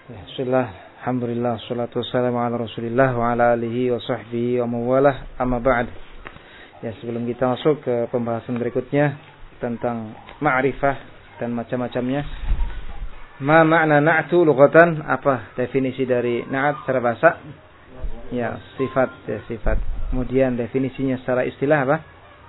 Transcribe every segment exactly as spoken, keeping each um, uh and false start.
Bismillah, alhamdulillah, salatu wassalamu ala rasulillah wa ala alihi wa sahbihi wa mawalah, amma ba'd. Ya, sebelum kita masuk ke pembahasan berikutnya tentang ma'rifah dan macam-macamnya. Ma makna na'tu lughatan, apa definisi dari na'at secara bahasa? Ya, sifat, ya sifat. Kemudian definisinya secara istilah apa?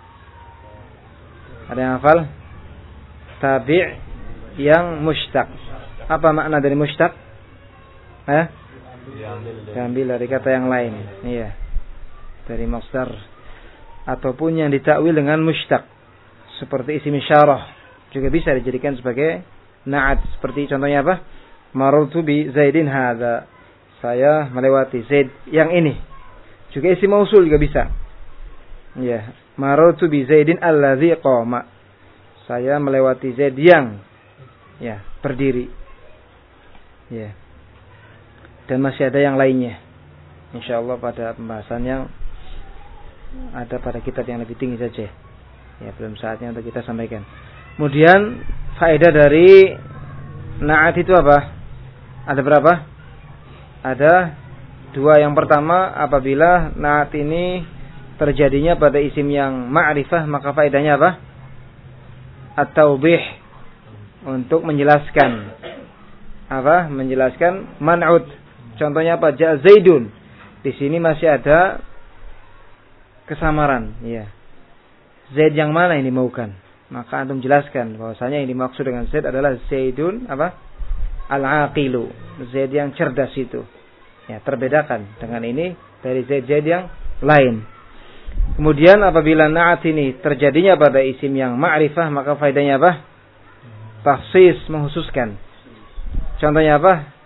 Ada yang hafal? Tabi' yang mushtaq. Apa makna dari mushtaq? Eh? Diambil dari kata yang lain. Iya. Dari masdar ataupun yang ditakwil dengan mushtaq. Seperti isim isyarah juga bisa dijadikan sebagai na'at. Seperti contohnya apa? Marartu bi Zaidin hadza. Saya melewati Zaid yang ini. Juga isim mausul juga bisa. Iya. Marartu bi Zaidin alladzi qama. Saya melewati Zaid yang ya, berdiri. Ya. Dan masih ada yang lainnya. InsyaAllah pada pembahasan yang ada pada kitab yang lebih tinggi saja. Ya, belum saatnya untuk kita sampaikan. Kemudian faedah dari na'at itu apa? Ada berapa? Ada dua. Yang pertama, apabila na'at ini terjadinya pada isim yang ma'rifah, maka faedahnya apa? At-taubih, untuk menjelaskan apa? Menjelaskan man'ud. Contohnya apa? Ja Zaidun. Di sini masih ada kesamaran, ya. Zaid yang mana yang dimaukan? Maka antum jelaskan bahwasanya yang dimaksud dengan Zaid adalah Zaidun apa? Al-aqilu. Zaid yang cerdas itu. Ya, terbedakan dengan ini dari Zaid-Zaid yang lain. Kemudian apabila na'at ini terjadinya pada isim yang ma'rifah, maka faedahnya apa? Takhsis, menghususkan. Contohnya apa?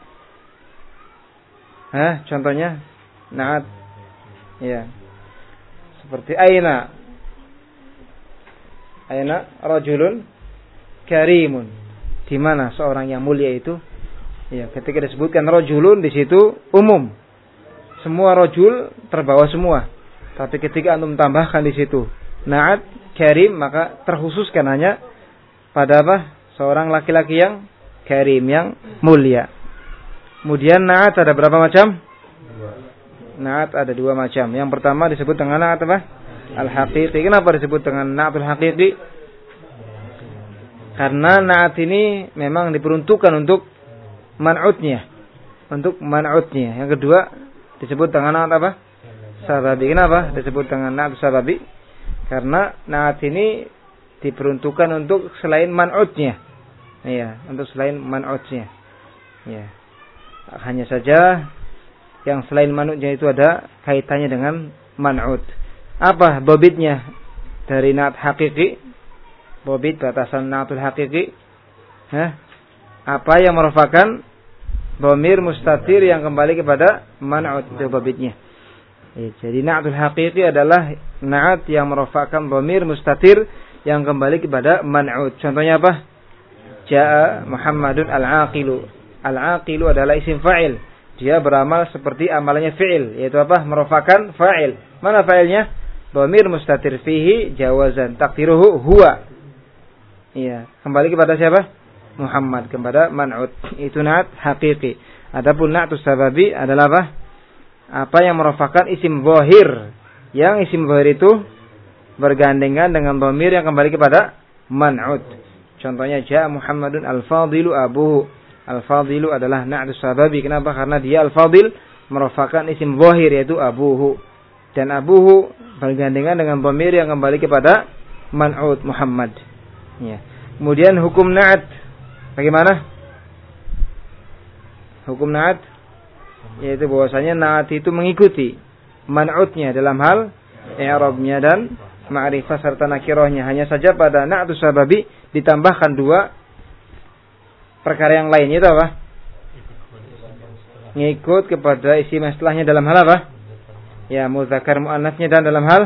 Hah? Contohnya na'at. Ya. Seperti aina. Aina rajulun karimun. Di mana seorang yang mulia itu? Ya, ketika disebutkan rajulun di situ umum. Semua rajul terbawa semua. Tapi ketika antum tambahkan di situ na'at karim, maka terkhususkan hanya pada apa? Seorang laki-laki yang karim, yang mulia. Kemudian na'at ada berapa macam? Na'at ada dua macam. Yang pertama disebut dengan na'at apa? Al-haqiqi. Kenapa disebut dengan na'atul haqiqi? Karena na'at ini memang diperuntukkan untuk man'utnya. Untuk man'utnya. Yang kedua disebut dengan na'at apa? Sababi. Kenapa disebut dengan na'at sababi? Karena na'at ini diperuntukkan untuk selain man'utnya. Iya, untuk selain man'utnya. Iya. Hanya saja yang selain man'utnya itu ada kaitannya dengan man'ut. Apa bobitnya dari na'at hakiki? Bobit batasan na'atul hakiki. Hah? Apa yang merupakan dhamir mustatir yang kembali kepada man'ut, itu bobitnya. Ya, jadi na'atul hakiki adalah na'at yang merupakan dhamir mustatir yang kembali kepada man'ut. Contohnya apa? Ja'a Muhammadun al-aqilu. Al-aqilu adalah isim fa'il. Dia beramal seperti amalannya fi'il, yaitu apa? Merupakan fa'il. Mana fa'ilnya? Dhamir mustatir fihi jawazan takdiruhu huwa. Iya, kembali kepada siapa? Muhammad, kepada man'ut. Itu na'at haqiqi. Adapun na'tus sababi adalah apa? Apa yang merupakan isim zahir. Yang isim zahir itu bergandengan dengan dhamir yang kembali kepada man'ut. Contohnya ja'a Muhammadun al-fadilu abuhu. Al-fadilu adalah na'tus sababi. Kenapa? Karena dia al-fadil merupakan isim zahir, yaitu abuhu. Dan abuhu bergandengan dengan dhamir yang kembali kepada man'ut Muhammad. Ya. Kemudian hukum na'at bagaimana? Hukum na'at yaitu bahwasanya na'at itu mengikuti man'utnya dalam hal i'rabnya dan ma'rifah serta nakirahnya. Hanya saja pada na'tus sababi ditambahkan dua perkara yang lain, itu apa? Ngikut kepada isim setelahnya dalam hal apa? Ya, muzakkar muannasnya, dan dalam hal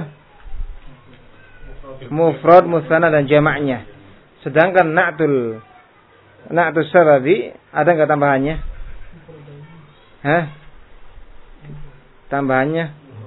mufrad, musanna dan jamaknya. Sedangkan na'tul na'tus sababi ada enggak tambahannya? Hah? Tambahannya?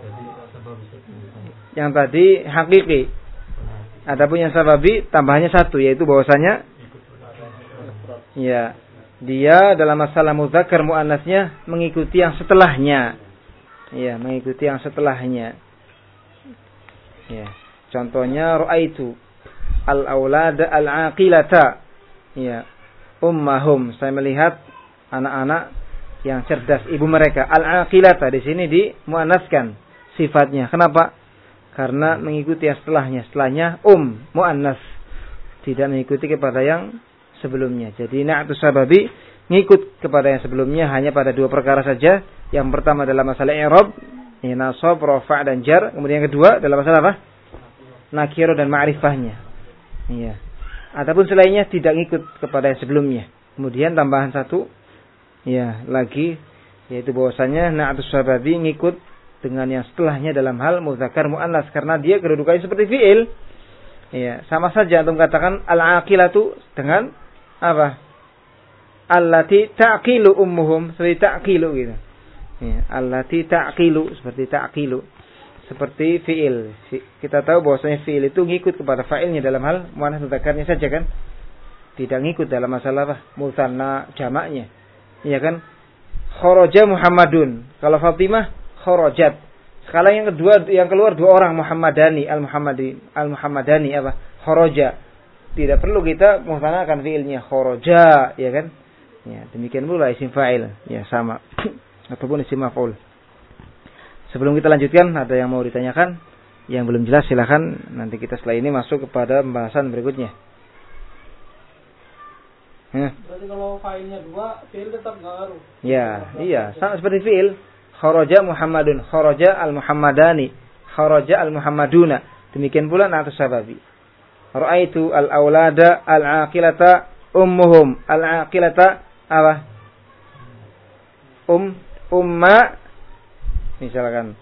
Yang tadi hakiki. Adapun yang sababi tambahannya satu, yaitu bahwasanya ya dia dalam masalah mudzakkar muannasnya mengikuti yang setelahnya. Ya, mengikuti yang setelahnya. Ya. Contohnya ra'aitu al-aulada al-aqilata. Ya. Ummahum, saya melihat anak-anak yang cerdas ibu mereka. Al-aqilata di sini dimuannaskan sifatnya. Kenapa? Karena mengikuti yang setelahnya. Setelahnya um, muannas. Tidak mengikuti kepada yang sebelumnya. Jadi na'tu sababi ngikut kepada yang sebelumnya hanya pada dua perkara saja. Yang pertama dalam masalah i'rab, ya, nasab, rafa' dan jar. Kemudian yang kedua dalam masalah apa? Nakiro dan ma'rifahnya. Iya. Ataupun selainnya tidak ngikut kepada yang sebelumnya. Kemudian tambahan satu, ya lagi, yaitu bahwasanya na'tu sababi ngikut dengan yang setelahnya dalam hal mudzakkar muannas karena dia kedudukannya seperti fi'il. Iya, sama saja antum katakan al-aqilatu dengan apa? Allati ta'qilu ummuhum, seperti ta'qilu gitu. Ya, allati ta'qilu seperti ta'qilu. Seperti fi'il. Kita tahu bahwasanya fi'il itu ngikut kepada fa'ilnya dalam hal muannas mudzakarnya saja kan? Tidak ngikut dalam masalah apa? Mutsanna jamaknya. Iya kan? Kharaja Muhammadun. Kalau Fatimah kharajat. Sekarang yang kedua, yang keluar dua orang Muhammadani, al-Muhammadi, al-Muhammadani apa? Kharaja. Tidak perlu kita menggunakan fiilnya kharaja, ya kan? Ya, demikian pula isim fa'il, ya sama. Ataupun isim maf'ul. Sebelum kita lanjutkan, ada yang mau ditanyakan? Yang belum jelas silakan, nanti kita setelah ini masuk kepada pembahasan berikutnya. Ya. Berarti kalau fa'ilnya dua, fiil tetap enggak ngaruh. Ya, iya, sama seperti fiil. Kharaja Muhammadun, kharaja al-Muhammadani, kharaja al-Muhammaduna. Demikian pula na'tu sababi. Ra'aitu al-aulada al-aqilata ummuhum. Al-aqilata apa? Um, umma. Misalkan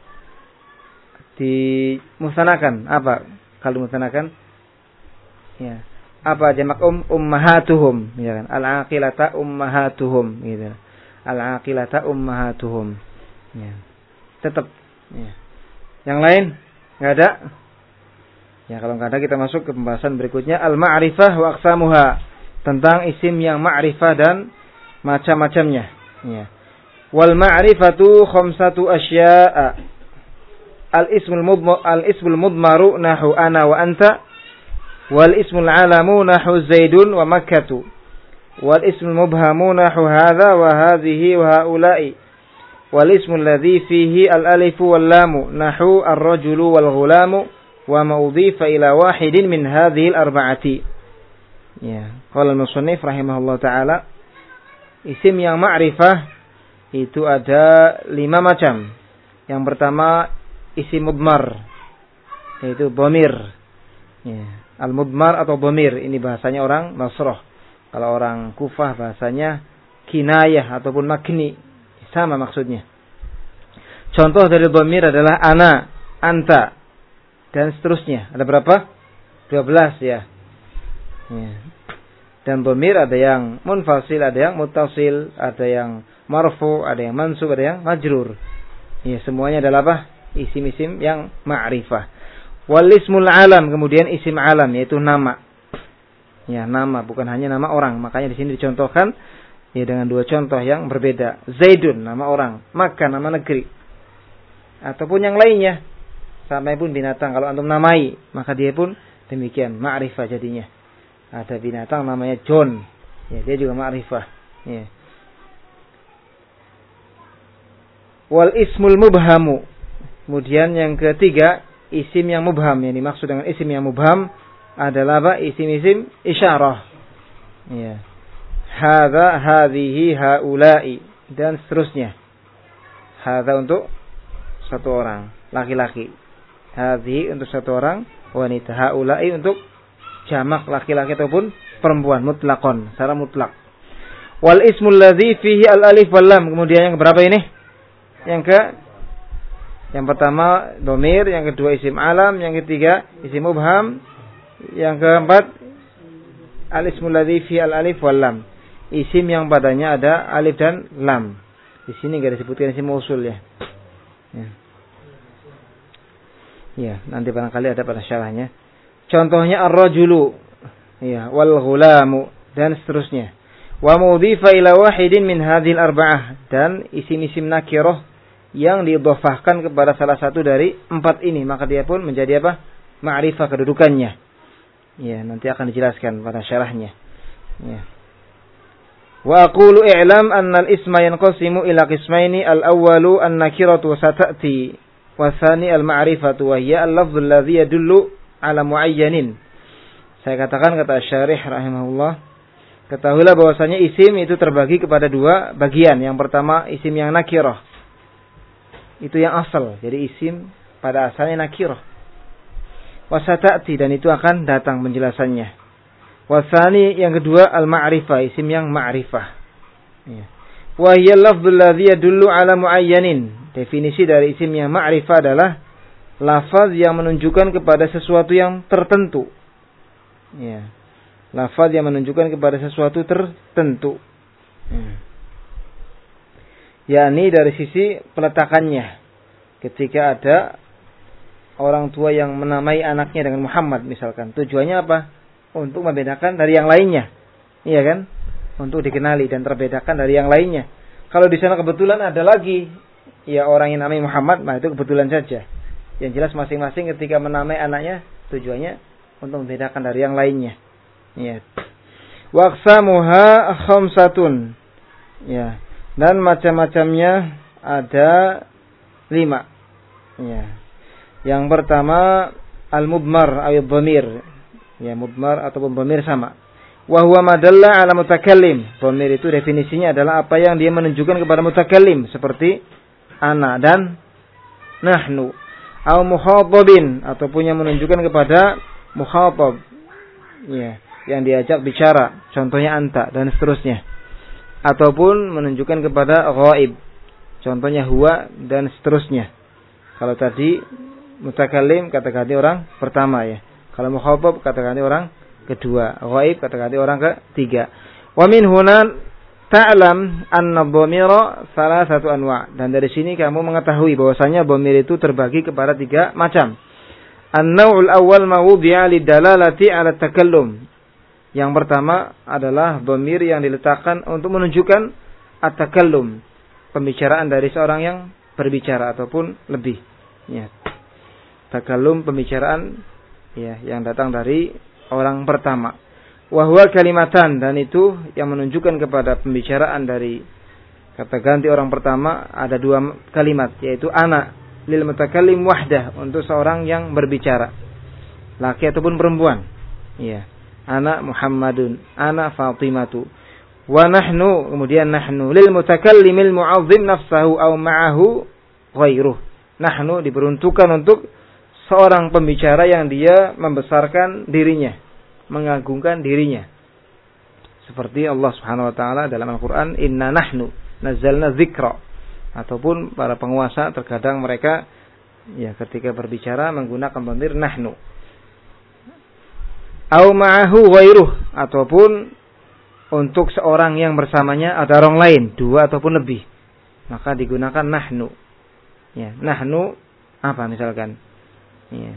dimusanakan apa? Kalau musanakan, ya. Apa jamak um? Ummahatuhum. Misalkan al-aqilata ummahatuhum. Gitu. Al-aqilata ummahatuhum. Ya. Tetap. Ya. Yang lain nggak ada. Ya kalau nggak ada kita masuk ke pembahasan berikutnya al-ma'rifah wa aqsamuha, tentang isim yang ma'rifah dan macam-macamnya. Ya. Wal ma'rifatu khamsatu asya'a. Al-ismul mudmar al-ismul mudmaru nahu ana wa anta, wal ismul alamu nahu Zaidun wa Makkatu, wal ismul mubhamu nahu hadza wa hadhihi wa haula'i, wal ismul ladzi fihi al-alifu wal lamu nahu ar-rajulu wal ghulamu wa ma udhifa ila wahidin min hadhihi al-arba'ati. Ya, qala al-musannif rahimahullah taala, isim yang ma'rifah itu ada lima macam. Yang pertama isim mudmar, yaitu dhamir. Ya, al-mudmar atau dhamir ini bahasanya orang Nasrah. Kalau orang Kufah bahasanya kinayah ataupun magni. Sama maksudnya. Contoh dari dhamir adalah ana, anta, dan seterusnya. Ada berapa? dua belas ya. Ya. Dan dhamir ada yang munfasil, ada yang muttasil, ada yang marfu, ada yang mansub, ada yang majrur. Ya, semuanya adalah apa? Isim-isim yang ma'rifah. Wal ismul alam, kemudian isim alam yaitu nama. Ya, nama bukan hanya nama orang. Makanya di sini dicontohkan ya dengan dua contoh yang berbeda. Zaidun nama orang, Makkah nama negeri. Ataupun yang lainnya. Sampai pun binatang kalau antum namai, maka dia pun demikian ma'rifah jadinya. Ada binatang namanya John. Ya, dia juga ma'rifah. Ya. Wal ismul mubhamu. Kemudian yang ketiga, isim yang mubham. Yang dimaksud dengan isim yang mubham adalah apa? Isim-isim isyarah. Ya. Hadza, hadhihi, haula'i, dan seterusnya. Hadza untuk satu orang, laki-laki. Hadhihi untuk satu orang, wanita. Haula'i untuk jamak laki-laki ataupun perempuan, mutlaqon, secara mutlak. Wal ismul ladzi fihi al-alif wal lam. Kemudian yang berapa ini? Yang ke Yang pertama dhamir, yang kedua isim alam, yang ketiga isim mubham, yang keempat al-ismul ladzi fi al-alif wal lam. Isim yang padanya ada alif dan lam. Di sini enggak disebutkan isim mausul ya. Ya. Ya, nanti barangkali ada pada syarahnya. Contohnya ar-rajulu, ya, wal ghulamu, dan seterusnya. Wa mudhifa ila wahidin min hadhil arba'ah, dan isim-isim nakirah yang diidhafahkan kepada salah satu dari empat ini, maka dia pun menjadi apa? Ma'rifah kedudukannya. Ya, nanti akan dijelaskan pada syarahnya. Ya. Wa aqulu i'lam anna al-isma yanqasimu ila qismaini, al-awwalu an-nakiratu wa sata'ti, wa tsani al-ma'rifatu wa hiya al-lafdhu alladhi yadullu ala muayyanin. Saya katakan, kata Syarih rahimahullah, ketahuilah bahwasanya isim itu terbagi kepada dua bagian. Yang pertama isim yang nakirah, itu yang asal, jadi isim pada asalnya nakirah. Wa sata'ti, dan itu akan datang penjelasannya. Wasani, yang kedua al-ma'rifah, isim yang ma'rifah. Ya. Wa hiya al-lafdhu alladhi yadullu ala muayyanin. Definisi dari isim yang ma'rifah adalah lafaz yang menunjukkan kepada sesuatu yang tertentu. Ya. Lafaz yang menunjukkan kepada sesuatu tertentu. Ya. Yakni dari sisi peletakannya. Ketika ada orang tua yang menamai anaknya dengan Muhammad misalkan, tujuannya apa? Untuk membedakan dari yang lainnya, iya kan? Untuk dikenali dan terbedakan dari yang lainnya. Kalau di sana kebetulan ada lagi, ya orang yang namanya Muhammad, nah itu kebetulan saja. Yang jelas masing-masing ketika menamai anaknya tujuannya untuk membedakan dari yang lainnya. Ya. Wa aqsamuha khamsatun. Ya. Dan macam-macamnya ada lima. Ya. Yang pertama al-mudmar atau dhamir. Ya, mudmar ataupun dhamir sama. Wa huwa madalla ala mutakallim. Dhamir itu definisinya adalah apa yang dia menunjukkan kepada mutakallim, seperti ana dan nahnu. Au mukhatabin, ataupun yang menunjukkan kepada mukhatab. Ya, yang diajak bicara, contohnya anta dan seterusnya. Ataupun menunjukkan kepada ghaib, contohnya huwa dan seterusnya. Kalau tadi mutakallim kata ganti orang pertama ya. Kalau mukhatab kata ganti orang kedua, ghaib kata ganti orang ketiga. Wa min huna ta'lam anna dhamira salasatu anwa'. Dan dari sini kamu mengetahui bahwasanya dhamir itu terbagi kepada tiga macam. An-naw'ul awwal ma wudi'a lidalalati 'ala takallum. Yang pertama adalah dhamir yang diletakkan untuk menunjukkan at-takallum, pembicaraan dari seorang yang berbicara ataupun lebih. Ya. Takallum, pembicaraan ya, yang datang dari orang pertama. Wa huwa kalimatan, dan itu yang menunjukkan kepada pembicaraan dari kata ganti orang pertama ada dua kalimat, yaitu ana lil mutakallim wahdah, untuk seorang yang berbicara, laki ataupun perempuan. Ya. Ana Muhammadun, ana Fatimatu. Wa nahnu, kemudian nahnu lil mutakallimil mu'azzim nafsahu aw ma'ahu ghairuh. Nahnu diperuntukkan untuk seorang pembicara yang dia membesarkan dirinya, mengagungkan dirinya. Seperti Allah Subhanahu wa taala dalam Al-Qur'an, inna nahnu nazzalna dzikra. Ataupun para penguasa terkadang mereka ya ketika berbicara menggunakan dhamir nahnu. Au ma'ahu ghairuh, ataupun untuk seorang yang bersamanya ada orang lain, dua ataupun lebih, maka digunakan nahnu. Ya, nahnu apa misalkan? Ya.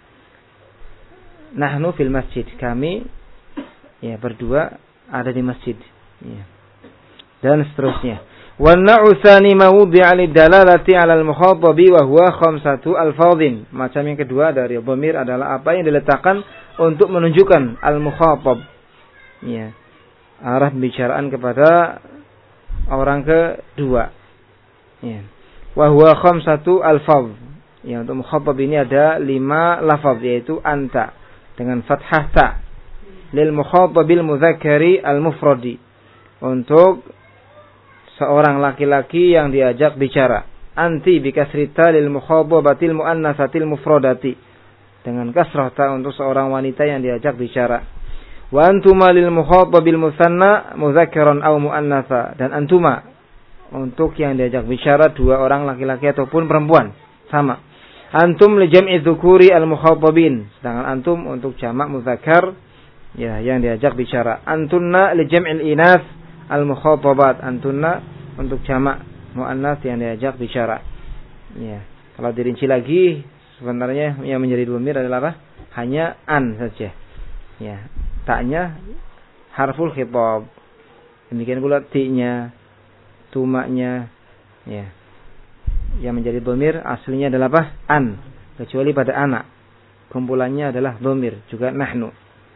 Nahnu fil masjid, kami ya berdua ada di masjid. Ya. Dan seterusnya. Wa an-naw'u tsani ma wudi'a lidalalati 'ala al-mukhatabi wa huwa khamsatu alfadhin. Macam yang kedua dari dhamir adalah apa yang diletakkan untuk menunjukkan al-mukhatab. Ya. Arah pembicaraan kepada orang kedua. Ya. Wa huwa khamsatu alfadh. Ya, untuk mukhatab ini ada lima lafaz, yaitu anta dengan fathah ta lil mukhatabil mudzakkari al mufradi, untuk seorang laki-laki yang diajak bicara. Anti bi kasri ta lil mukhatabatil muannatsatil mufradati, dengan kasrah ta untuk seorang wanita yang diajak bicara. Wa antuma lil mukhatabil musanna mudzakkaran aw muannatsa, dan antuma untuk yang diajak bicara dua orang laki-laki ataupun perempuan, sama. Antum li jam'i dzukuri al-mukhatabin, sedangkan antum untuk jamak mudzakkar ya yang diajak bicara. Antunna li jam'il inas al-mukhatabat, antunna untuk jamak muannats yang diajak bicara. Ya, kalau dirinci lagi sebenarnya yang menjadi dhamir adalah apa? Hanya an saja. Ya, taknya harful khitab. Demikian pula ti-nya, tumaknya, ya. Yang menjadi dhamir aslinya adalah apa? An, kecuali pada anak. Kumpulannya adalah dhamir, juga nahnu.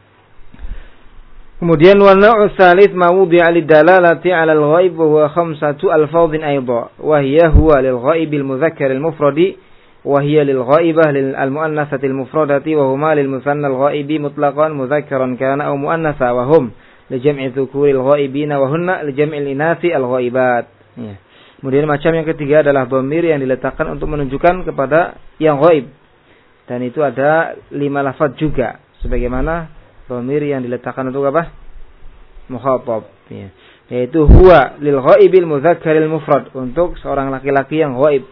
Kemudian wa naw'u tsalits ma wudi'a lid-dalalati 'ala al-ghaib wa huwa khamsatu alfadhin aidha, wa hiya huwa lil-ghaib al-mudzakkar al-mufradi wa hiya lil-ghaibah lil-mu'annatsati al-mufradati wa huma lil-mutsanna al-ghaibi mutlaqan mudzakkaran kana aw mu'annatsa wa hum li jam'i dzukuri al-ghaibina wa hunna li jam'i al-inasi al-ghaibat. Ya. Kemudian macam yang ketiga adalah dhamir yang diletakkan untuk menunjukkan kepada yang ghaib. Dan itu ada lima lafaz juga. Sebagaimana dhamir yang diletakkan untuk apa? Mukhatab. Ya. Yaitu huwa lil ghaibil mudzakkaril mufrad. Untuk seorang laki-laki yang ghaib.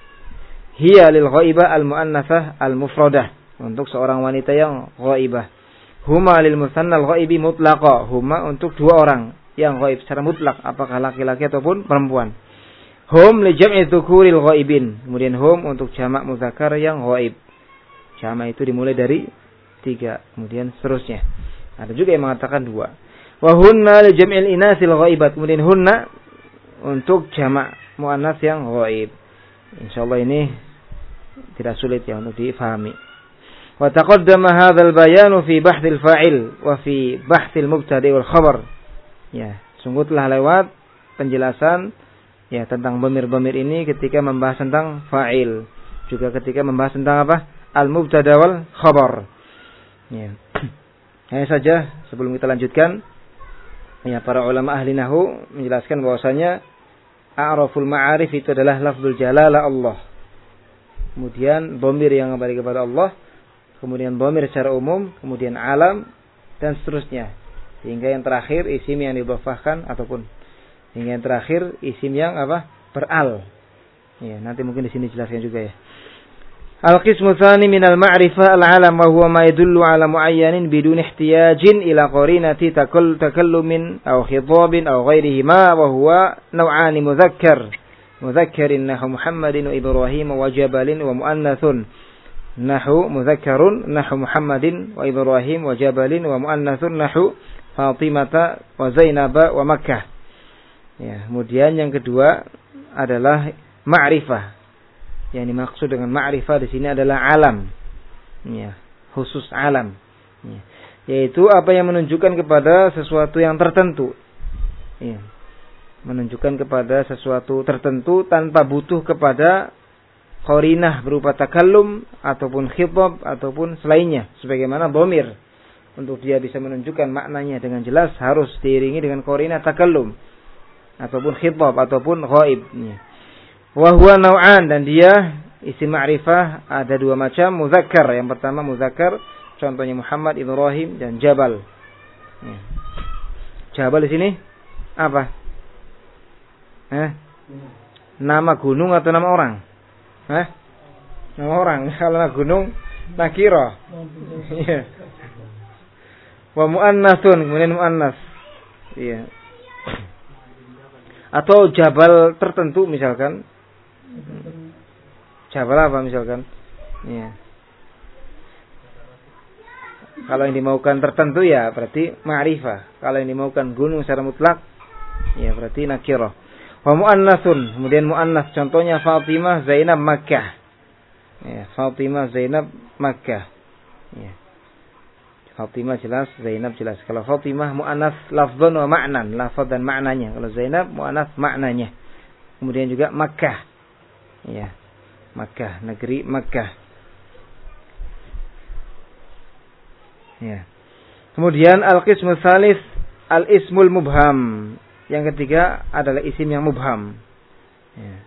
Hiya lil ghaibah al mu'annatsah al mufradah. Untuk seorang wanita yang ghaibah. Huma lil mutsanna al ghaibi mutlaqa. Huma untuk dua orang yang ghaib secara mutlak. Apakah laki-laki ataupun perempuan. Hum li jam'i dzukuril ghaibin. Kemudian hum untuk jamak muzakkar yang ghaib. Jamak itu dimulai dari tiga, kemudian seterusnya. Ada juga yang mengatakan dua. Wa hunna li jam'il inasil ghaibat. Kemudian hunna untuk jamak muannats yang ghaib. Insyaallah ini tidak sulit ya untuk difahami. Wa taqaddama hadzal bayanu fi bahthil fa'il wa fi bahthil mubtadi' wal khabar. Ya, sungguh telah lewat penjelasan ya tentang dhamir-dhamir ini ketika membahas tentang fa'il, juga ketika membahas tentang apa? Al-mubtada wal khabar. Ya. Hanya saja sebelum kita lanjutkan, ya para ulama ahli nahwu menjelaskan bahwasanya a'raful ma'arif itu adalah lafzul jalalah Allah. Kemudian dhamir yang kembali kepada Allah, kemudian dhamir secara umum, kemudian alam dan seterusnya. Sehingga yang terakhir isim yang didhofahkan ataupun hingga yang terakhir isim yang apa? Beral. Ya, nanti mungkin di sini jelaskan juga ya. Al-qismu tsani minal ma'rifah al-alam wa huwa ma yadullu 'ala mu'ayyanin bidun ihtiyajin ila qarinati takall takallumin aw khitabin aw ghairihima wa huwa naw'ani mudzakkar. Mudzakkarin nahu Muhammadin wa Ibrahim wa Jabalin wa muannathun nahu mudzakkarun nahu Muhammadin wa Ibrahim wa Jabalin wa muannathun nahu Fatimata wa Zainaba wa Makkah. Ya, kemudian yang kedua adalah ma'rifah. Yang dimaksud dengan ma'rifah di sini adalah alam. Ya, khusus alam. Ya, yaitu apa yang menunjukkan kepada sesuatu yang tertentu. Ya, menunjukkan kepada sesuatu tertentu tanpa butuh kepada qarinah berupa takallum ataupun khitab ataupun selainnya. Sebagaimana dhamir. Untuk dia bisa menunjukkan maknanya dengan jelas harus diiringi dengan qarinah takallum ataupun khitab ataupun ghaib. Wa huwa naw'an, dan dia isim ma'rifah ada dua macam muzakkar. Yang pertama muzakkar, contohnya Muhammad, Ibrahim dan Jabal. Jabal di sini apa? Eh? Nama gunung atau nama orang? Eh? Nama orang. Kalau nama gunung nakira. Iya. Wa mu'annasun, kemudian mu'annas. Iya. Atau jabal tertentu misalkan. Jabal apa misalkan? Iya. Kalau yang dimaukan tertentu ya berarti ma'rifah. Kalau yang dimaukan gunung secara mutlak ya berarti nakirah. Wa mu'annasun, kemudian mu'annas, contohnya Fatimah, Zainab, Makkah. Ya, Fatimah, Zainab, Makkah. Ya. Fatimah jelas, Zainab jelas. Kalau Fatimah mu'annas lafzan wa ma'nan, lafaz dan maknanya. Kalau Zainab mu'annas maknanya. Kemudian juga Makkah. Ya. Makkah, negeri Makkah. Ya. Kemudian al-qismu tsalits al-ismul mubham. Yang ketiga adalah isim yang mubham. Ya.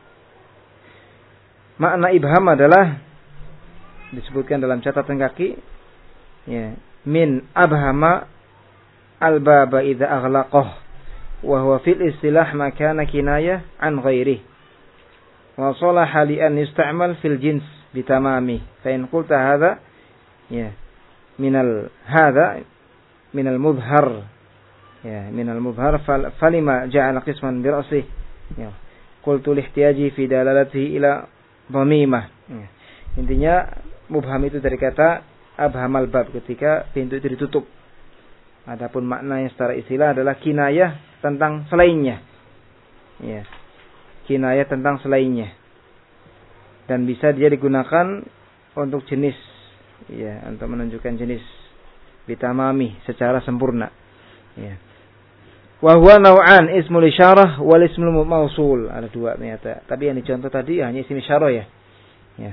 Makna ibham adalah disebutkan dalam catatan kaki. Ya. Min abhama al-baba idza aghlaqah wa huwa fil istilah makana kinayah an ghairihi wa salaha li an yusta'mal fil jins bitamami fa in qulta hadha ya minal hadha minal mudhar ya minal mudhar falima ja'ala qisman bi ra'sih ya qultu lihtiyaji fi dalalatihi ila dhamimah ya. Intinya mubham itu dari kata abhamal bab, ketika pintu itu ditutup. Adapun maknanya secara istilah adalah kinayah tentang selainnya. Ya. Kinayah tentang selainnya. Dan bisa dia digunakan untuk jenis, ya, untuk menunjukkan jenis bitamami secara sempurna. Ya. Wa huwa naw'an, ismul isyarah wal ismul mausul. Ada dua ternyata. Tapi yang dicontoh tadi hanya isim isyarah ya. Ya.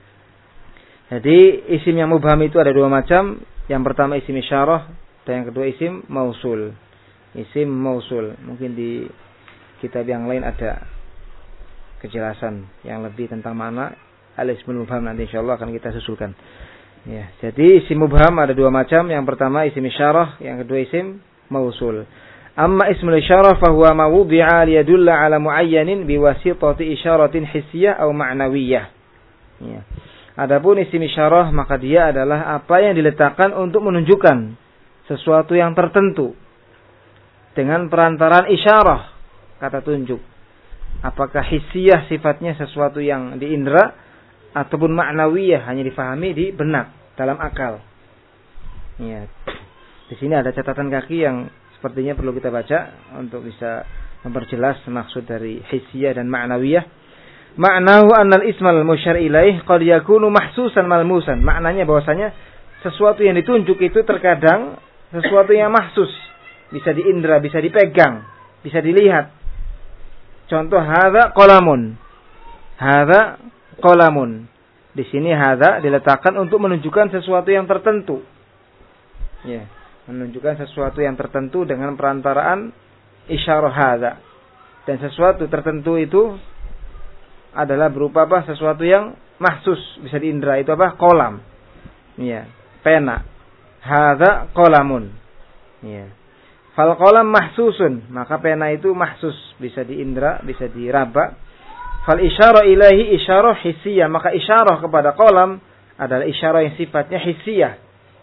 Jadi isim yang mubham itu ada dua macam. Yang pertama isim isyarah dan yang kedua isim mausul. Isim mausul. Mungkin di kitab yang lain ada kejelasan yang lebih tentang mana al-ismul mubham, nanti insyaallah akan kita susulkan. Ya, jadi isim mubham ada dua macam. Yang pertama isim isyarah, yang kedua isim mausul. Amma ismul isyarah fa huwa ma wudi'a liyadulla 'ala mu'ayyanin biwasitati isyaratin hissiyah aw ma'nawiyyah. Ya. Adapun isim isyarah maka dia adalah apa yang diletakkan untuk menunjukkan sesuatu yang tertentu dengan perantaraan isyarah, kata tunjuk. Apakah hissiyah sifatnya sesuatu yang diindra ataupun ma'nawiyah hanya difahami di benak, dalam akal. Ya. Di sini ada catatan kaki yang sepertinya perlu kita baca untuk bisa memperjelas maksud dari hissiyah dan ma'nawiyah. Ma'nahu annal ismal musyar ilaih qad yakunu mahsusan malmusan. Maknanya bahwasanya sesuatu yang ditunjuk itu terkadang sesuatu yang mahsus, bisa diindra, bisa dipegang, bisa dilihat. Contoh hadza qalamun. Hadza qalamun. Di sini hadza diletakkan untuk menunjukkan sesuatu yang tertentu. Ya, menunjukkan sesuatu yang tertentu dengan perantaraan isyarah hadza. Dan sesuatu tertentu itu adalah berupa apa? Sesuatu yang mahsus, bisa diindra. Itu apa? Qalam. Ya, pena. Hadza qalamun. Ya. Fal qalam mahsusun, maka pena itu mahsus, bisa diindra, bisa diraba. Fal isyarah ilahi isyarah hissiyah, maka isyarah kepada qalam adalah isyarah yang sifatnya hissiyah.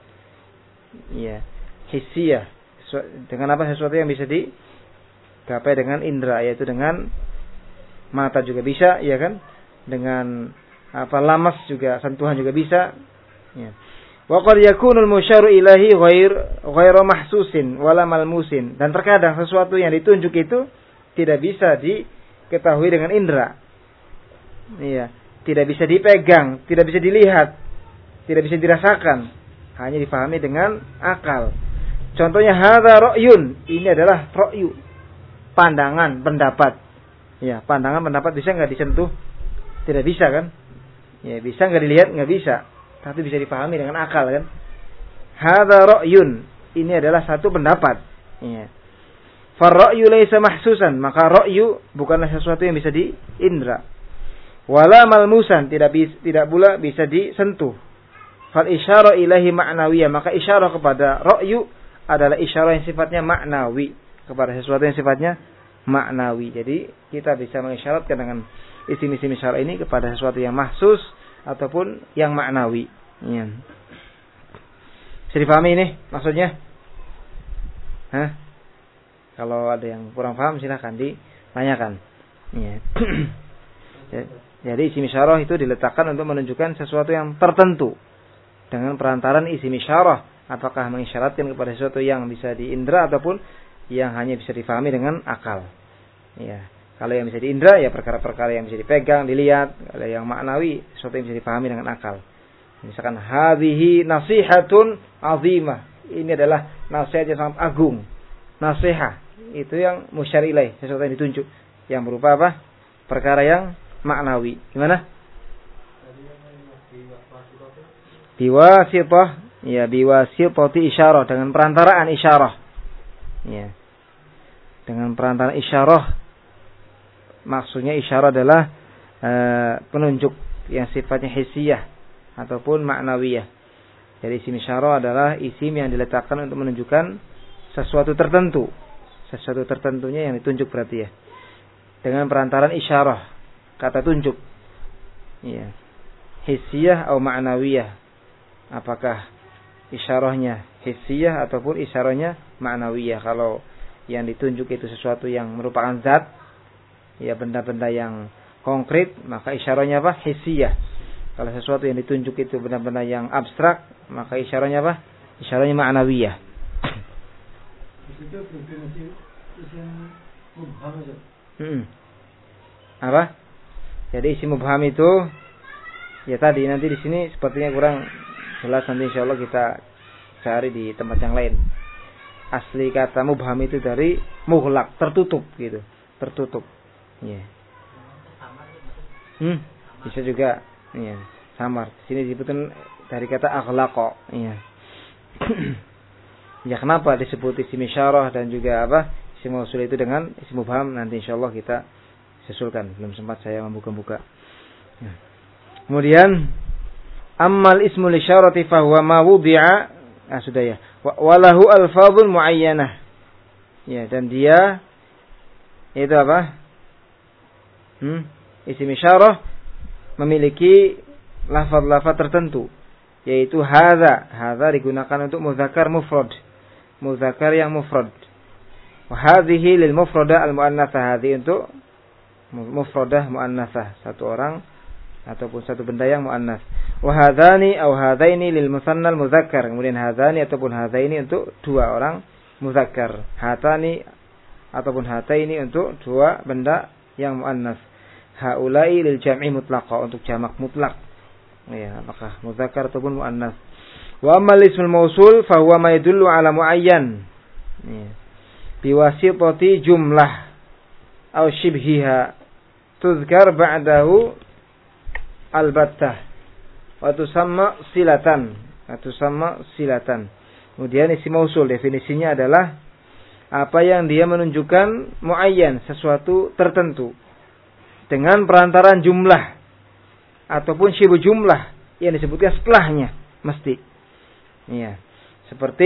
Ya, hissiyah. Dengan apa? Sesuatu yang bisa digapai dengan indra, yaitu dengan mata juga bisa, ya kan? Dengan apa? Lamas juga, sentuhan juga bisa. Ya. Wa qad yakunul musyaru ilahi ghair ghairu mahsusin wala malmusin. Dan terkadang sesuatu yang ditunjuk itu tidak bisa diketahui dengan indera. Iya, tidak bisa dipegang, tidak bisa dilihat, tidak bisa dirasakan, hanya difahami dengan akal. Contohnya hadza ra'yun, ini adalah ra'yu, pandangan, pendapat. Ya, pandangan, pendapat bisa enggak disentuh? Tidak bisa kan? Ya, bisa enggak dilihat? Enggak bisa. Tapi bisa dipahami dengan akal kan. Hadza ra'yun, ini adalah satu pendapat. Ya. Far ra'yu laisa mahsusan, maka ra'yu bukanlah sesuatu yang bisa diindra. Wala malmusan, tidak tidak pula bisa disentuh. Fal isyarah ilahi ma'nawiyah, maka isyarah kepada ra'yu adalah isyarah yang sifatnya maknawi, kepada sesuatu yang sifatnya maknawi. Jadi kita bisa mengisyaratkan dengan isim-isim isyarah ini kepada sesuatu yang mahsus ataupun yang maknawi. Ya. Bisa dipahami ini maksudnya? Hah? Kalau ada yang kurang paham silahkan ditanyakan. Ya. Jadi isim isyarah itu diletakkan untuk menunjukkan sesuatu yang tertentu dengan perantaran isim isyarah. Apakah mengisyaratkan kepada sesuatu yang bisa diindra ataupun yang hanya bisa difahami dengan akal. Ya. Kalau yang bisa diindra ya perkara-perkara yang bisa dipegang, dilihat. Kalau yang maknawi sesuatu yang bisa dipahami dengan akal. Misalkan hadhihi nasihatun azimah. Ini adalah nasihat yang sangat agung. Nasihat itu yang musyar ilaih, sesuatu yang ditunjuk, yang berupa apa? Perkara yang maknawi. Gimana? Biwasithah, ya biwasithati isyarah, dengan perantaraan isyarah. Ya. Dengan perantaraan isyarah. Maksudnya isyarah adalah e, penunjuk yang sifatnya hissiyah ataupun ma'nawiyah. Jadi isim isyarah adalah isim yang diletakkan untuk menunjukkan sesuatu tertentu. Sesuatu tertentunya yang ditunjuk berarti ya. Dengan perantaran isyarah, kata tunjuk. Ya. Hissiyah atau ma'nawiyah. Apakah isyarahnya hissiyah ataupun isyarahnya ma'nawiyah. Kalau yang ditunjuk itu sesuatu yang merupakan zat, ya benda-benda yang konkret, maka isyarahnya apa? Hissiyah. Kalau sesuatu yang ditunjuk itu benda-benda yang abstrak, maka isyarahnya apa? Isyarahnya ma'nawiyah. Isim mubham itu. Hmm. Apa? Jadi isim mubham itu ya tadi, nanti di sini sepertinya kurang jelas, nanti insyaallah kita cari di tempat yang lain. Asli kata mubham itu dari mughlaq, tertutup gitu, tertutup. Ya. Yeah. Hmm, bisa juga. Ya, yeah. Samar. Di sini disebutkan dari kata aghlaqa. Iya. Ya, kenapa disebut isim isyarah dan juga apa? Isim mausul itu dengan isim mubham, nanti insyaallah kita susulkan. Belum sempat saya membuka-buka. Ya. Kemudian ammal ismul isyarati fa huwa ma wudi'a, ah sudah ya. Walahu alfadhun muayyanah. Ya, dan dia itu apa? Hmm, isim isyarah memiliki lafaz-lafaz tertentu, yaitu hadza. Hadza digunakan untuk muzakkar mufrad. Muzakkar yang mufrad. Wa hadhihi lil mufradah al muannatsah. Hadhi untuk mufradah muannatsah, satu orang ataupun satu benda yang muannas. Wa hadzani aw hadzaini lil musanna al muzakkar. Kemudian hadzani ataupun hadzaini untuk dua orang muzakkar. Hatani ataupun hataini untuk dua benda yang muannas. Haulai lil jam'i mutlaqa, untuk jamak mutlak. Ya, apakah muzakkar ataupun muannas. Wa ammal ismul mausul fa huwa ma yadullu ala muayyan. Ya. Biwasitati jumlah aw shibhiha tuzkar ba'dahu albattah wa tusamma silatan, wa tusamma silatan. Kemudian isim mausul definisinya adalah apa yang dia menunjukkan muayyan, sesuatu tertentu, dengan perantaraan jumlah ataupun syibu jumlah yang disebutkan setelahnya mesti. Ya. Seperti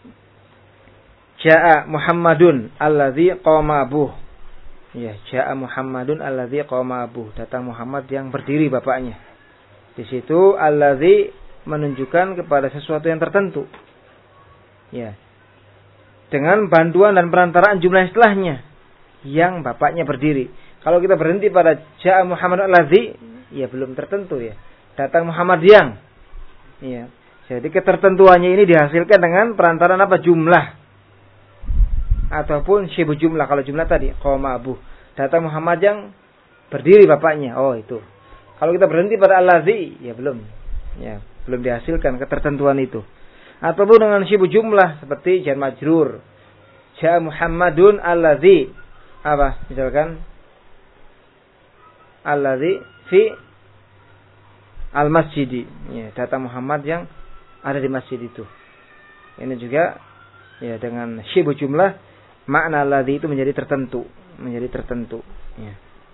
Ja'a Muhammadun alladzi qama abuh. Ya, Ja'a Muhammadun alladzi qama abuh. Datang Muhammad yang berdiri bapaknya. Di situ alladzi menunjukkan kepada sesuatu yang tertentu. Ya. Dengan bantuan dan perantaraan jumlah setelahnya yang bapaknya berdiri. Kalau kita berhenti pada Ja'a Muhammadun alladzi, ya belum tertentu ya. Datang Muhammad yang. Ya. Jadi ketertentuannya ini dihasilkan dengan perantaraan apa? Jumlah. Ataupun syibu jumlah. Kalau jumlah tadi, qoma abuh. Datang Muhammad yang berdiri bapaknya. Oh itu. Kalau kita berhenti pada allazi, ya belum. Ya, belum dihasilkan ketertentuan itu. Ataupun dengan syibu jumlah. Seperti jar majrur. Ja'a Muhammadun allazi. Apa? Misalkan. Allazi fi al-masjidi. Ya, datang Muhammad yang ada di masjid itu. Ini juga ya dengan syibu jumlah, makna alladzi itu menjadi tertentu, menjadi tertentu. Ya.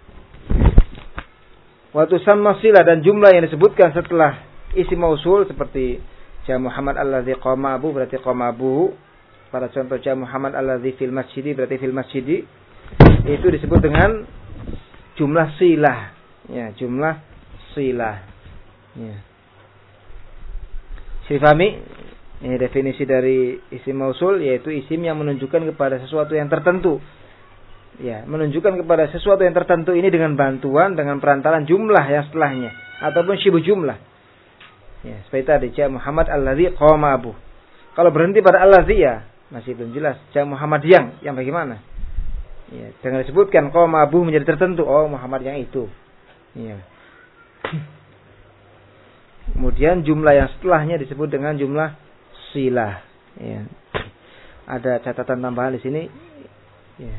Wa tusamma silah, dan jumlah yang disebutkan setelah isim mausul seperti ja Muhammad alladzi qama abu, berarti qama abu. Pada contoh ja Muhammad alladzi fil masjidi, berarti fil masjidi. Itu disebut dengan jumlah silah. Ya, jumlah silah. Ya. Difahami? Ini definisi dari isim mausul, yaitu isim yang menunjukkan kepada sesuatu yang tertentu. Ya, menunjukkan kepada sesuatu yang tertentu ini dengan bantuan, dengan perantaraan jumlah yang setelahnya, ataupun syibu jumlah. Ya, seperti tadi, ja Muhammad alladzi qama abu. Kalau berhenti pada alladzi ya masih belum jelas. Ja Muhammad yang, yang bagaimana? Ya, dengan disebutkan qama abu menjadi tertentu. Oh, Muhammad yang itu. Ya. Kemudian jumlah yang setelahnya disebut dengan jumlah silah. Ya. Ada catatan tambahan di sini. Ya.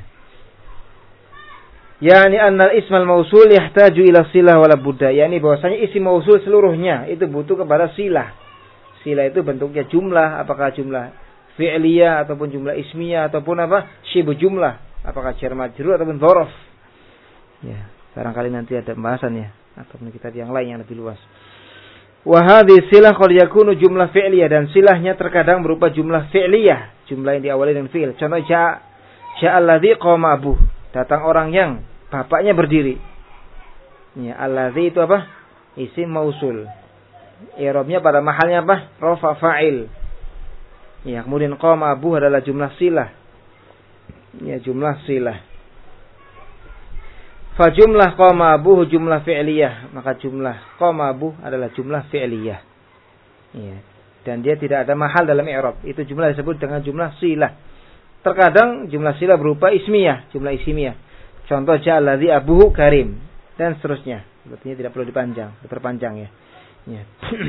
Yani annal ismal mausul yahtaju ila silah wala budda. Yani bahwasanya isim mausul seluruhnya itu butuh kepada silah. Silah itu bentuknya jumlah, apakah jumlah fi'liyah ataupun jumlah ismiyah ataupun apa? Syibu jumlah, apakah jar majrur ataupun dzaraf. Ya, barangkali nanti ada pembahasannya ataupun kita yang lain yang lebih luas. Wa hadhihi silah qad yakunu jumlah fi'liyah, dan silahnya terkadang berupa jumlah fi'liyah, jumlah yang diawali dengan fi'il. Contoh ja ja'alladzi qama abu, datang orang yang bapaknya berdiri. Ya, alladzi itu apa? Isim mausul. I'rabnya pada mahalnya apa? Rafa fa'il. Ya, kemudian qama abu adalah jumlah silah. Ya, jumlah silah. Fa jumlah qama abuhu jumlah fi'liyah, maka jumlah qama abuh adalah jumlah fi'liyah. Ya. Dan dia tidak ada mahal dalam i'rab. Itu jumlah disebut dengan jumlah silah. terkadang jumlah sila berupa ismiyah, jumlah ismiyah. Contoh ja'alladzi abuhu karim dan seterusnya. Artinya tidak perlu dipanjang, diperpanjang ya. Ya.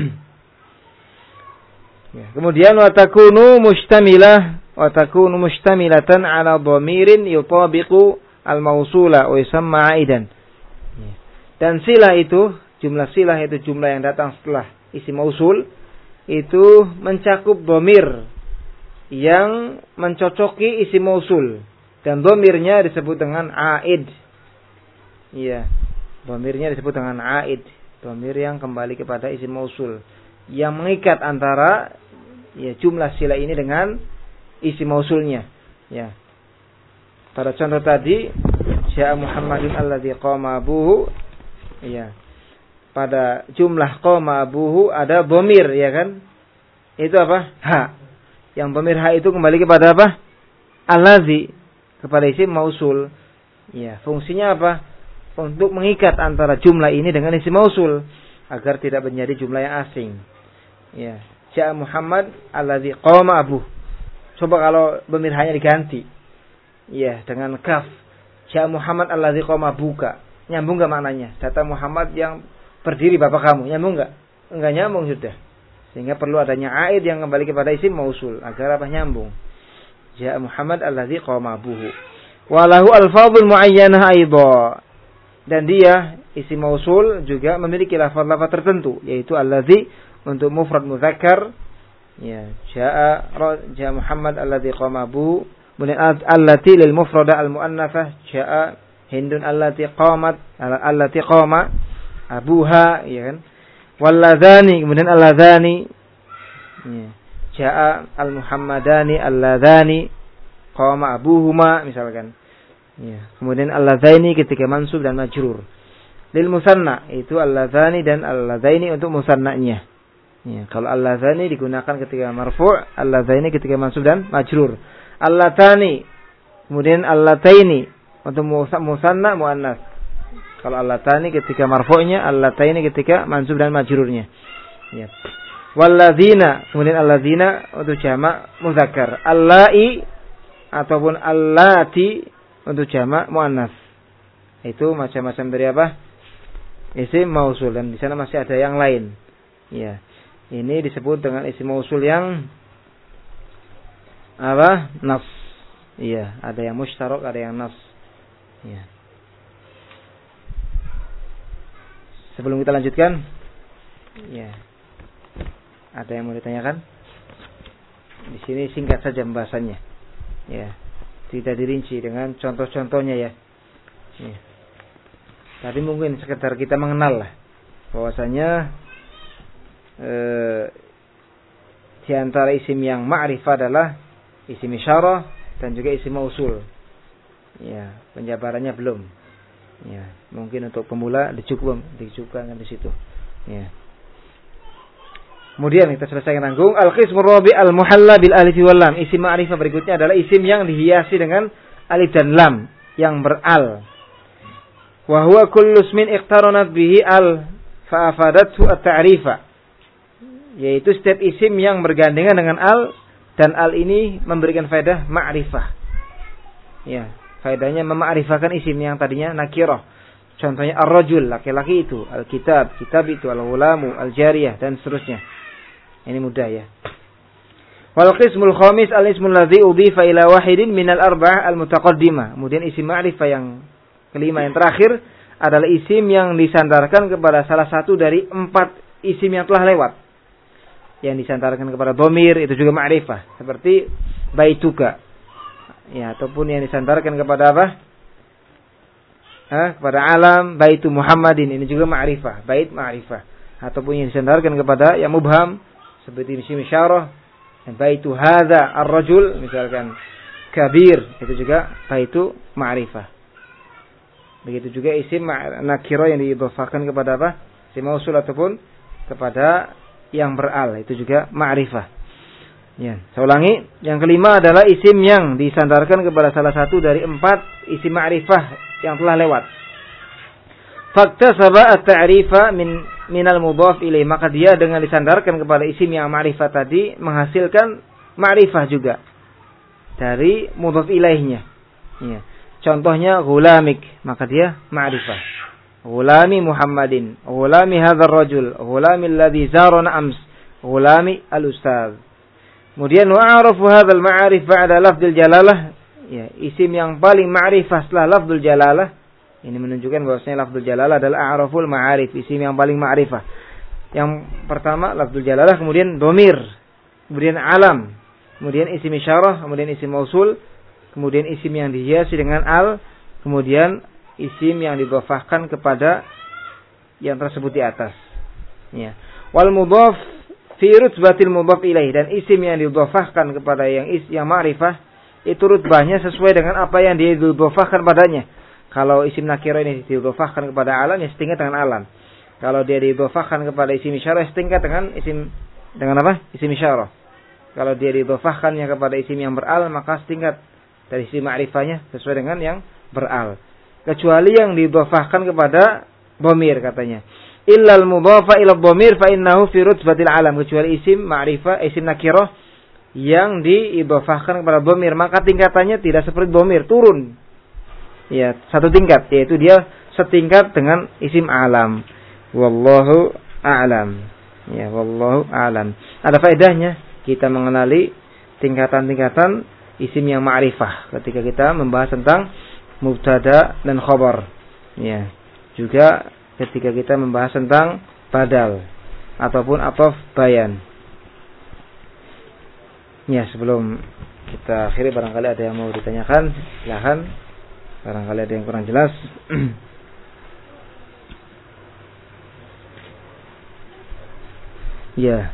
Ya. Kemudian wa takunu mustamilah wa takunu mustamilatan ala dhamirin yutabiqu al-mausula wa yusamma aidan. Ya. Dan silah itu, jumlah silah itu jumlah yang datang setelah isim mausul itu mencakup dhamir yang mencocoki isim mausul dan dhamirnya disebut dengan aid. Iya. Dhamirnya disebut dengan aid, dhamir yang kembali kepada isim mausul yang mengikat antara ya jumlah sila ini dengan isim mausulnya. Ya. Pada contoh tadi, Sya'a Muhammadun alladzi qama abuhu. Ya. Pada jumlah qama abuhu ada dhamir, ya kan? Itu apa? Ha. Yang dhamir ha itu kembali kepada apa? Alladzi, kepada isim mausul. Ya, fungsinya apa? Untuk mengikat antara jumlah ini dengan isim mausul agar tidak menjadi jumlah yang asing. Ya. Sya'a Muhammad alladzi qama abuh. Coba kalau dhamir hanya diganti. Ya, dengan kaf. Sya'a Muhammad alladzi qama buka. Nyambung enggak maknanya? Datang Muhammad yang berdiri bapak kamu. Nyambung enggak? Enggak nyambung sudah. Sehingga perlu adanya aid yang kembali kepada isim mausul agar apa nyambung. Sya'a Muhammad alladzi qama abuhu. Walahu alfadhul muayyanah aidha. Dan dia isim mausul juga memiliki lafaz-lafaz tertentu, yaitu alladzi untuk mufrad muzakkar, ya, jaa jaa Muhammad alladzi qama abuhu, kemudian allati lil mufrada al muannatsah, jaa Hindun allati qamat allati qama abuha, ya kan? Walladzani, kemudian alladzani, ya, jaa al muhammadani alladzani qama abuhuma misalkan. Ya, kemudian alladzaini ketika mansub dan majrur. Lil musanna itu alladzani dan alladzaini untuk musannanya. Ya, kalau alladzani digunakan ketika marfu', alladzaini ketika mansub dan majrur. Allatani, kemudian allataini untuk musanna muannas. Kalau allatani ketika marfu'nya, allataini ketika mansub dan majrurnya. Ya. Walladzina, kemudian alladzina untuk jamak muzakkar. Allai ataupun allati untuk jamak muannas. Itu macam-macam dari apa? Isim mausul, dan di sana masih ada yang lain. Ya. Ini disebut dengan isim mausul yang apa? Nas. Iya, ada yang musytarak, ada yang nas. Iya. Sebelum kita lanjutkan, ya. Ada yang mau ditanyakan? Di sini singkat saja pembahasannya. Ya. Tidak dirinci dengan contoh-contohnya ya. Ya. Tapi mungkin sekedar kita mengenal lah bahwasanya Eh, di antara isim yang ma'rifah adalah isim isyarah dan juga isim mausul. Ya, penjabarannya belum. Ya, mungkin untuk pemula dicukup dicukupkan di situ. Ya. Kemudian kita selesai nanggung al-qismur rabi' al-muhalla bil alif wal lam. Isim ma'rifah berikutnya adalah isim yang dihiasi dengan alif dan lam yang beral. Wa huwa kullu ismin iqtaranat bihi al fa afadathu at-ta'rifa. Yaitu setiap isim yang bergandengan dengan al dan al ini memberikan faedah ma'rifah. Ya, faedahnya memakrifahkan isim yang tadinya nakirah. Contohnya ar-rajul, laki-laki itu, al-kitab, kitab itu, al-ghulamu, al-jariyah dan seterusnya. Ini mudah ya. Wal qismul khamis al-ismul ladzi udhifa ila wahidin minal arba'ah al-mutaqaddimah. Kemudian isim ma'rifah yang kelima yang terakhir adalah isim yang disandarkan kepada salah satu dari empat isim yang telah lewat. Yang disandarkan kepada dhamir itu juga ma'rifah, seperti baituka. Ya, ataupun yang disandarkan kepada apa? Hah? Kepada alam baitu Muhammadin, ini juga ma'rifah, bait ma'rifah. Ataupun yang disandarkan kepada yang mubham seperti isim isyarah, baitu hadza ar-rajul misalkan kabir, itu juga baitu ma'rifah. Begitu juga isim nakirah yang diidhafahkan kepada apa? Isim mausul ataupun kepada yang beral, itu juga ma'rifah. Ya, saya ulangi, yang kelima adalah isim yang disandarkan kepada salah satu dari empat isim ma'rifah yang telah lewat. Fakta sabah at-ta'rifa min minal mudhaf ilaih, maka dia dengan disandarkan kepada isim yang ma'rifah tadi menghasilkan ma'rifah juga. dari mudhaf ilaihnya. Ya. Contohnya gulamik, maka dia ma'rifah. Gulami Muhammadin, gulami hadzal rajul, gulami alladhi zarana ams, gulami al-ustaz. Kemudian wa'arafu hadzal ma'arif ba'da lafdzil jalalah, ya, isim yang paling ma'rifah setelah lafdzul jalalah. Ini menunjukkan bahwasanya lafdzul jalalah adalah a'raful ma'arif, isim yang paling ma'rifah. Yang pertama lafdzul jalalah, kemudian dhamir, kemudian alam, kemudian isim isyarah, kemudian isim mausul, kemudian isim yang dihiasi dengan al, kemudian isim yang didhofahkan kepada yang tersebut di atas. Ya. Wal mudhaf fi rutbatil mudhaf ilaih, dan isim yang didhofahkan kepada yang is yang ma'rifah itu rutbahnya sesuai dengan apa yang dia didhofahkan padanya. Kalau isim nakirah ini didhofahkan kepada alam, ya setingkat dengan alam. Kalau dia didhofahkan kepada isim isyarah, setingkat dengan isim dengan apa? Isim isyarah. Kalau dia didhofahkannya kepada isim yang beral, maka setingkat dari isim ma'rifahnya sesuai dengan yang beral. Kecuali yang didhofahkan kepada dhamir katanya. Illal mudhafa ila dhamir fa innahu fi rutbatil alam, kecuali isim ma'rifah, isim nakirah yang diidhofahkan kepada dhamir, maka tingkatannya tidak seperti dhamir, turun. Ya, satu tingkat, yaitu dia setingkat dengan isim alam. Wallahu a'lam. Ya, wallahu a'lam. Ada faedahnya kita mengenali tingkatan-tingkatan isim yang ma'rifah ketika kita membahas tentang mubtada dan khabar. Ya. Juga ketika kita membahas tentang badal ataupun ataf bayan. Ya, sebelum kita akhiri barangkali ada yang mau ditanyakan, silakan. Barangkali ada yang kurang jelas. Ya.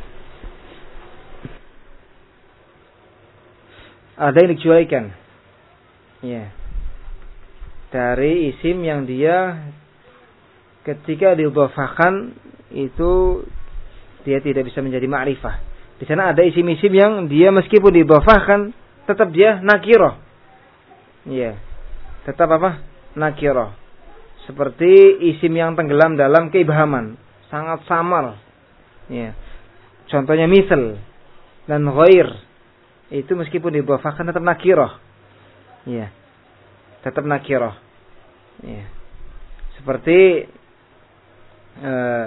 Ada yang dikecualikan. Ya. Dari isim yang dia ketika didhofahkan itu dia tidak bisa menjadi ma'rifah. Di sana ada isim-isim yang dia meskipun didhofahkan tetap dia nakirah. Iya. Tetap apa? Nakirah. Seperti isim yang tenggelam dalam keibhaman, sangat samar. Iya. Contohnya misal dan ghair. Itu meskipun didhofahkan tetap nakirah. Iya. Tetap nakirah. Ya. Seperti uh,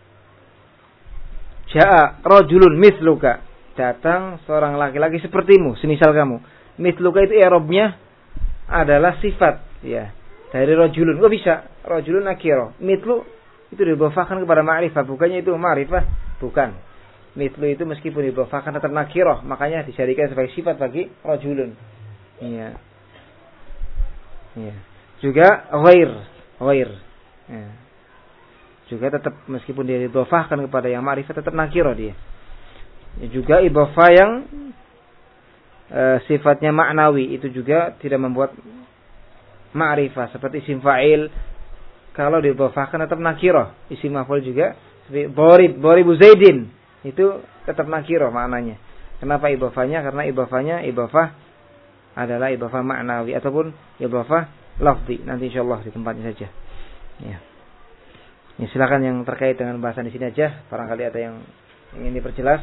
Ja'a rajulun mithluka, datang seorang laki-laki sepertimu, semisal kamu. Mithluka itu i'rabnya adalah sifat, ya, dari rajulun. Kok bisa? Rajulun nakirah. Mithlu itu didhofahkan kepada ma'rifah, bukannya itu ma'rifah, bukan. Mithlu itu meskipun didhofahkan tetap nakirah, makanya dijadikan sebagai sifat bagi rajulun. Iya. Ya. Juga ghair, ghair. Ya. Juga tetap meskipun dia didhofahkan kepada yang ma'rifah tetap nakirah dia. Ya, juga idhofah yang e, sifatnya maknawi itu juga tidak membuat ma'rifah, seperti isim fa'il kalau didhofahkan tetap nakirah. Isim maf'ul juga seperti dharib, dharibu Zaidin itu tetap nakirah maknanya. Kenapa idhofahnya? Karena idhofahnya idhofah adalah idhofah maknawi ataupun idhofah lafzi. Nanti insyaallah di tempatnya saja. Ya. Ya, silakan yang terkait dengan bahasan di sini aja. Barangkali ada yang ingin diperjelas.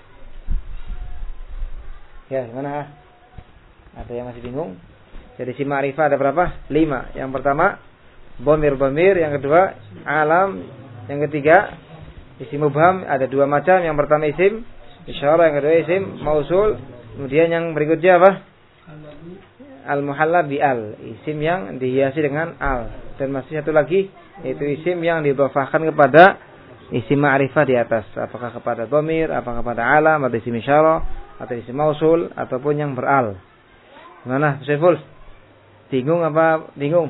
Ya, gimana? Ada yang masih bingung? Jadi si ma'rifah ada berapa? Lima. Yang pertama dhamir-dhamir, yang kedua alam, yang ketiga isim mubham, ada dua macam. Yang pertama isim isyarah, yang kedua isim mausul. Kemudian yang berikutnya apa? Al-muhalla bi al, isim yang dihiasi dengan al. Dan masih satu lagi, yaitu isim yang didhofahkan kepada isim ma'rifah di atas, apakah kepada dhamir, apakah kepada alam, atau isim isyarah, atau isim mausul, ataupun yang beral. Gimana, Syeful? Bingung apa bingung?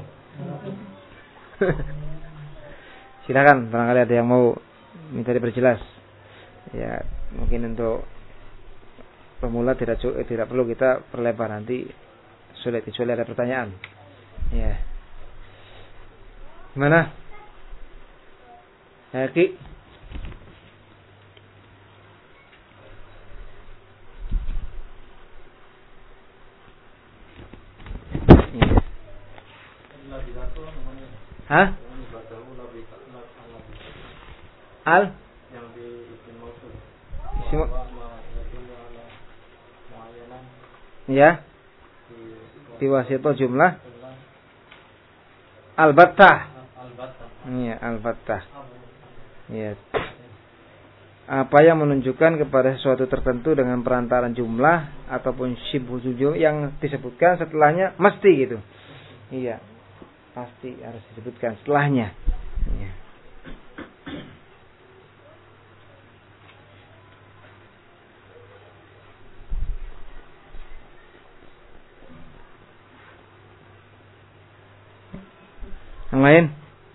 Silakan, barangkali ada yang mau minta diperjelas. Ya, mungkin untuk pemula tidak tidak perlu kita perlebar, nanti sulit, kecuali ada pertanyaan. Ya. Gimana? Haki? Ya. Hah? Al? Yang di isim mausul. Ya. biwasithah jumlah al-battah. Al-battah. Iya, al-battah. Iya. Apa yang menunjukkan kepada sesuatu tertentu dengan perantaraan jumlah ataupun syibhu jumlah yang disebutkan setelahnya mesti gitu. Iya. Pasti harus disebutkan setelahnya. Iya. Yang lain?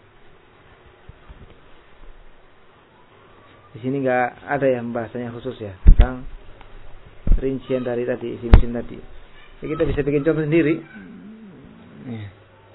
Di sini nggak ada ya bahasanya khusus ya tentang rincian dari tadi, isim-isim tadi. Jadi kita bisa bikin contoh sendiri. Ya.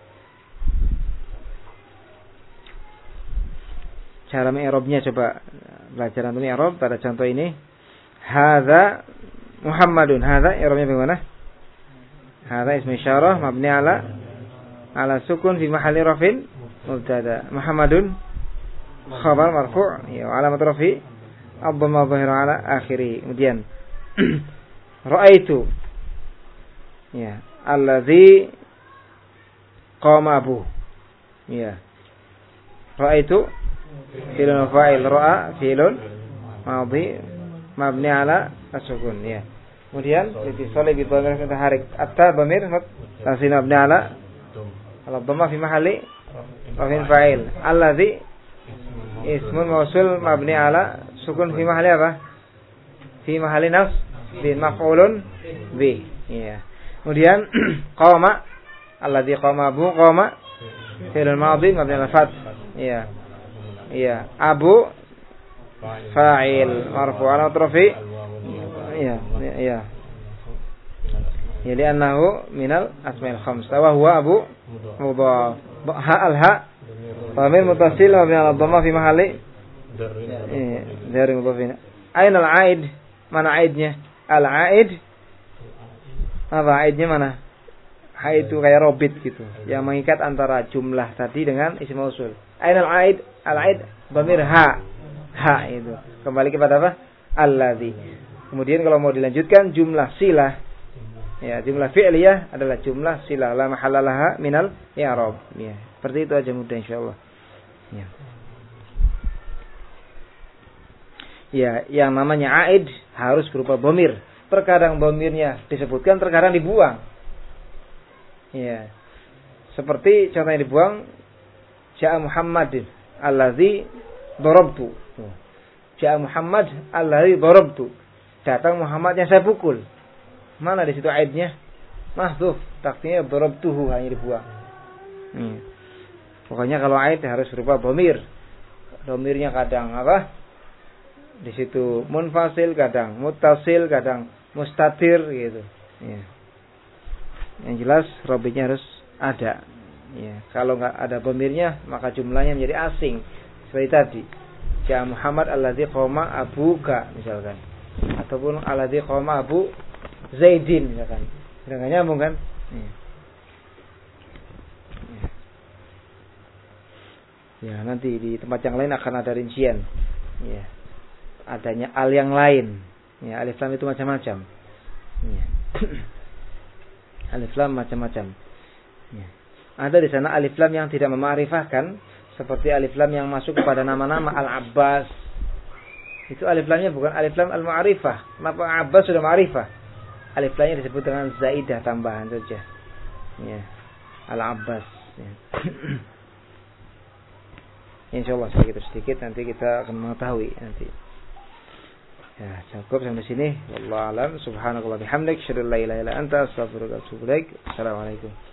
Cara mi'rabnya coba belajar antum mi'rab pada contoh ini. Hadza Muhammadun. Hadza i'rabnya bagaimana? Hadza ismu isyarah mabni ala ala sukun fi mahalli rafin mubtada. Muhammadun khabar marfu' ya alamat rafi ad-dhamma dhahira ala akhirih. Kemudian ra'aitu ya allazi qama abu ya ra'aitu fi'lun fa'il ra'a fi'lun madhi mabni ala as-sukun ya. Kemudian litisali bi dhamir mutaharrik atta dhamir tasil mabni ala ala dhamma fi mahalli rafin fa'il allazi ismun mausul mabni ala sukun fi mahalli apa? Fi mahalli nas bin maf'ulun bi. Iya. Kemudian qama alladzi qama abu qama fi'il madhi mabni ala fath. Iya. Iya. Abu fa'il marfu' ala rafi. Iya, iya. Jadi annahu minal asma'il khamsah wa huwa abu mudhaf. Ha al-ha dhamir muttasil mabni ala dhamma fi mahalli dari mudhafin. Aina al-aid? Mana aidnya? Al-aid apa aidnya mana? Aid itu kayak robit gitu yang mengikat antara jumlah tadi dengan isim mausul. Aina al-aid? Al-aid dhamir ha. Ha itu. Kembali kepada apa? Allazi. Kemudian kalau mau dilanjutkan jumlah silah ya, jumlah fi'liyah adalah jumlah silah la mahallalaha minal i'rab. Ya, seperti itu aja mudah insyaallah. Ya. Ya, yang namanya aid harus berupa dhamir. Terkadang dhamirnya disebutkan, terkadang dibuang. Ya. Seperti contoh yang dibuang Ja'a Muhammadin allazi darabtu. Ja'a Muhammad allazi darabtu. Datang Muhammad yang saya pukul. Mana di situ aidnya? Mahdzuf, takdirnya darabtuhu, hanya dibuang. Hmm. Pokoknya kalau aid harus berupa dhamir. Dhamirnya kadang apa? Di situ munfasil, kadang muttasil, kadang mustatir gitu. Ya. Yang jelas robitnya harus ada. Ya. Kalau nggak ada dhamirnya, maka jumlahnya menjadi asing. Seperti tadi. Ja Muhammad allazi qama abuka misalkan. Ataupun allazi qama abu Zaidin misalkan. Sudah enggak nyambung kan? Ya. Ya, nanti di tempat yang lain akan ada rincian. Ya. Adanya al yang lain. Ya, alif lam itu macam-macam. Ya. Alif lam macam-macam. Ya. Ada di sana alif lam yang tidak memarifahkan, seperti alif lam yang masuk kepada nama-nama Al-Abbas. Itu alif lamnya bukan alif lam al-ma'rifah. Kenapa Abbas sudah ma'rifah? Alif lamnya disebut dengan zaidah, tambahan saja. Ya. Al-Abbas. Ya. Insyaallah sedikit-sedikit nanti kita akan mengetahui nanti. Ya, cukup sampai sini. Wallahu a'lam. Subhanakallah bihamdik, asyhadu an la ilaha illa anta, astaghfiruka wa atubu ilaik. Assalamualaikum.